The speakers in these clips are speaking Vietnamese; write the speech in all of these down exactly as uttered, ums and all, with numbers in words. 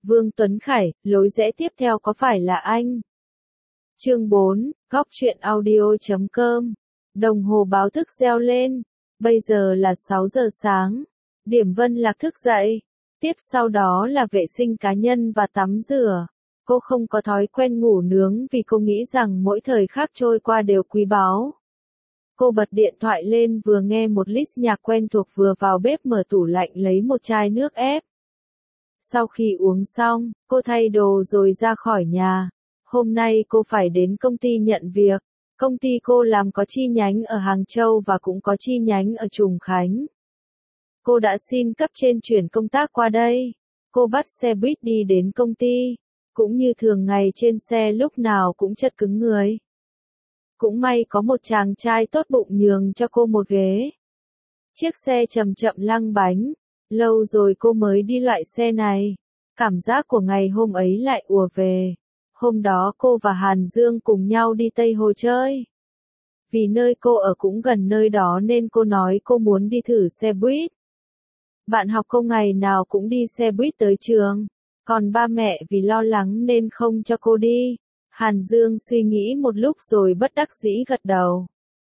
Vương Tuấn Khải, lối rẽ tiếp theo có phải là anh? Chương bốn, góc truyện audio chấm com. Đồng hồ báo thức reo lên. Bây giờ là sáu giờ sáng. Điểm Vân Lạc thức dậy. Tiếp sau đó là vệ sinh cá nhân và tắm rửa. Cô không có thói quen ngủ nướng vì cô nghĩ rằng mỗi thời khắc trôi qua đều quý báu. Cô bật điện thoại lên vừa nghe một list nhạc quen thuộc vừa vào bếp mở tủ lạnh lấy một chai nước ép. Sau khi uống xong, cô thay đồ rồi ra khỏi nhà. Hôm nay cô phải đến công ty nhận việc. Công ty cô làm có chi nhánh ở Hàng Châu và cũng có chi nhánh ở Trùng Khánh. Cô đã xin cấp trên chuyển công tác qua đây. Cô bắt xe buýt đi đến công ty. Cũng như thường ngày trên xe lúc nào cũng chật cứng người. Cũng may có một chàng trai tốt bụng nhường cho cô một ghế. Chiếc xe chậm chậm lăn bánh. Lâu rồi cô mới đi loại xe này. Cảm giác của ngày hôm ấy lại ùa về. Hôm đó cô và Hàn Dương cùng nhau đi Tây Hồ chơi. Vì nơi cô ở cũng gần nơi đó nên cô nói cô muốn đi thử xe buýt. Bạn học cô ngày nào cũng đi xe buýt tới trường. Còn ba mẹ vì lo lắng nên không cho cô đi. Hàn Dương suy nghĩ một lúc rồi bất đắc dĩ gật đầu.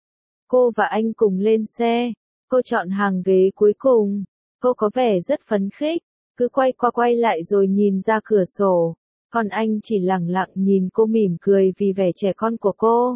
Cô và anh cùng lên xe. Cô chọn hàng ghế cuối cùng. Cô có vẻ rất phấn khích. Cứ quay qua quay lại rồi nhìn ra cửa sổ. Còn anh chỉ lặng lặng nhìn cô mỉm cười vì vẻ trẻ con của cô.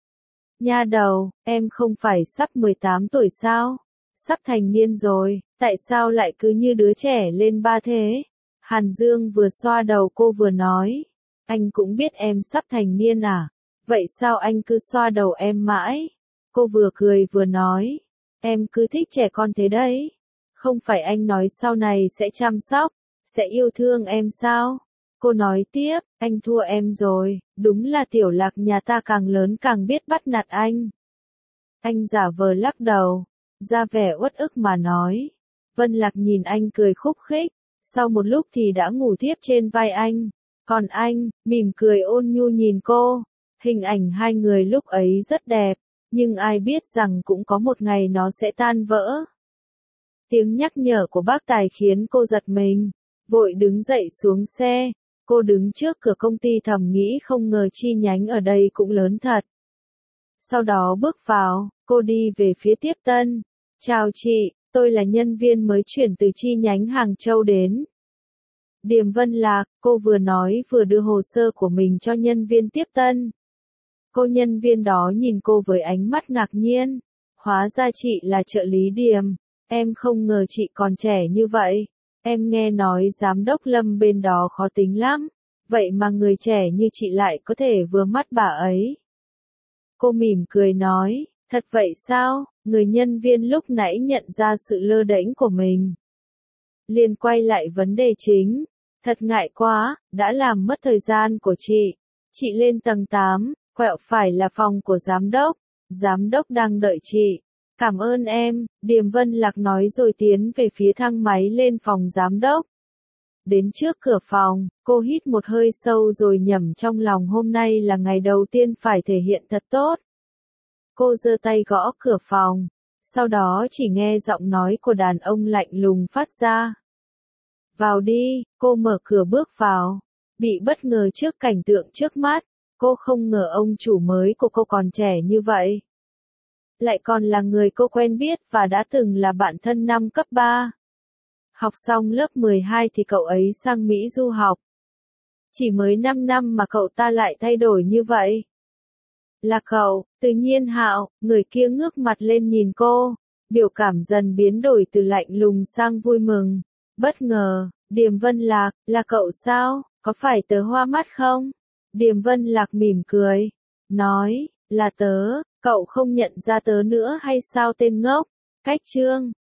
Nha đầu, em không phải sắp mười tám tuổi sao? Sắp thành niên rồi, tại sao lại cứ như đứa trẻ lên ba thế? Hàn Dương vừa xoa đầu cô vừa nói. Anh cũng biết em sắp thành niên à? Vậy sao anh cứ xoa đầu em mãi? Cô vừa cười vừa nói. Em cứ thích trẻ con thế đấy. Không phải anh nói sau này sẽ chăm sóc, sẽ yêu thương em sao? Cô nói tiếp, anh thua em rồi, đúng là Tiểu Lạc nhà ta càng lớn càng biết bắt nạt anh. Anh giả vờ lắc đầu, ra vẻ uất ức mà nói. Vân Lạc nhìn anh cười khúc khích, sau một lúc thì đã ngủ thiếp trên vai anh. Còn anh, mỉm cười ôn nhu nhìn cô. Hình ảnh hai người lúc ấy rất đẹp, nhưng ai biết rằng cũng có một ngày nó sẽ tan vỡ. Tiếng nhắc nhở của bác Tài khiến cô giật mình, vội đứng dậy xuống xe. Cô đứng trước cửa công ty thầm nghĩ không ngờ chi nhánh ở đây cũng lớn thật. Sau đó bước vào, cô đi về phía tiếp tân. Chào chị, tôi là nhân viên mới chuyển từ chi nhánh Hàng Châu đến. Điềm Vân Lạc, cô vừa nói vừa đưa hồ sơ của mình cho nhân viên tiếp tân. Cô nhân viên đó nhìn cô với ánh mắt ngạc nhiên. Hóa ra chị là trợ lý Điềm, em không ngờ chị còn trẻ như vậy. Em nghe nói giám đốc Lâm bên đó khó tính lắm, vậy mà người trẻ như chị lại có thể vừa mắt bà ấy. Cô mỉm cười nói, thật vậy sao? Người nhân viên lúc nãy nhận ra sự lơ đễnh của mình. Liền quay lại vấn đề chính, thật ngại quá, đã làm mất thời gian của chị. Chị lên tầng tám, quẹo phải là phòng của giám đốc, giám đốc đang đợi chị. Cảm ơn em, Điềm Vân Lạc nói rồi tiến về phía thang máy lên phòng giám đốc. Đến trước cửa phòng, cô hít một hơi sâu rồi nhẩm trong lòng hôm nay là ngày đầu tiên phải thể hiện thật tốt. Cô giơ tay gõ cửa phòng, sau đó chỉ nghe giọng nói của đàn ông lạnh lùng phát ra. Vào đi, cô mở cửa bước vào, bị bất ngờ trước cảnh tượng trước mắt, cô không ngờ ông chủ mới của cô còn trẻ như vậy. Lại còn là người cô quen biết và đã từng là bạn thân năm cấp ba. Học xong lớp mười hai thì cậu ấy sang Mỹ du học. Chỉ mới năm năm mà cậu ta lại thay đổi như vậy. Là cậu, tự nhiên Hạo, người kia ngước mặt lên nhìn cô, biểu cảm dần biến đổi từ lạnh lùng sang vui mừng. Bất ngờ, Điềm Vân Lạc, là cậu sao, có phải tớ hoa mắt không? Điềm Vân Lạc mỉm cười, nói, là tớ. Cậu không nhận ra tớ nữa hay sao tên ngốc? Cách chương,